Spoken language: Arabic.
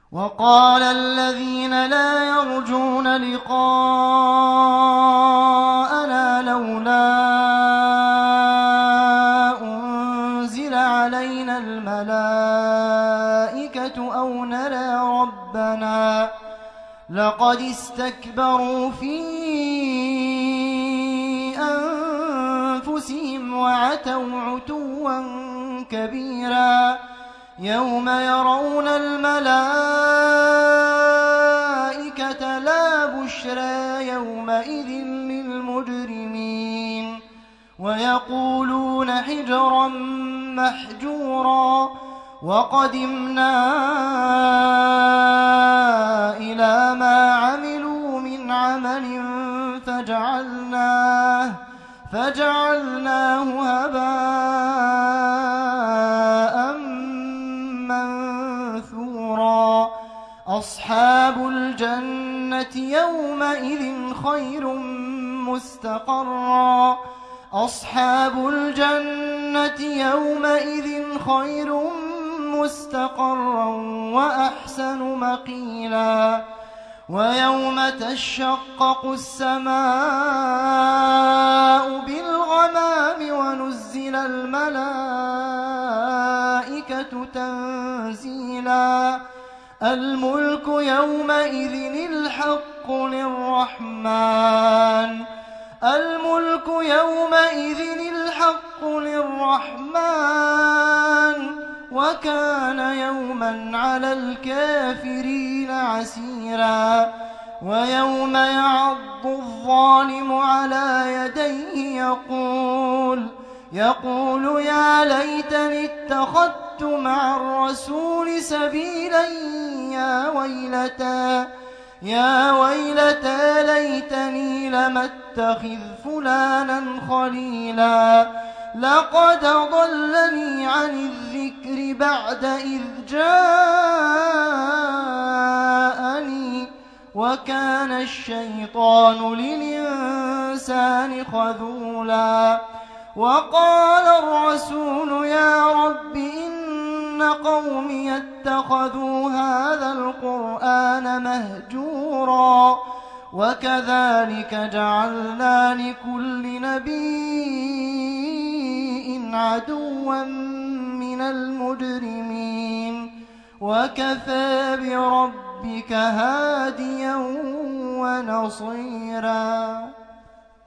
وقال الذين لا يرجون لقاءنا لولا أنزل علينا الملائكة أو نرى ربنا لقد استكبروا في أنفسهم وعتوا عتوا كبيرا يوم يرون الملائكة لا بشرى يومئذ للمجرمين ويقولون حجرا محجورا وقدمنا إلى ما عملوا من عمل فجعلناه هباء منثورا أصحاب الجنة يومئذ خير مستقرا وأحسن مقيلا ويوم تشقق السماء بالغمام ونزل الملائكة تنزيلا الملك يومئذ الحق للرحمن وكان يوما على الكافرين عسيرا ويوم يعض الظالم على يديه يقول يا ليتني اتخذت مع الرسول سبيلا يا ويلتى ليتني لم اتخذ فلانا خليلا لقد ضلني عن الذكر بعد إذ جاءني وكان الشيطان للإنسان خذولا وقال الرسول يا رب إن قومي اتخذوا هذا القرآن مهجورا وكذلك جعلنا لكل نبي عدوا من المجرمين وكفى بربك هاديا ونصيرا.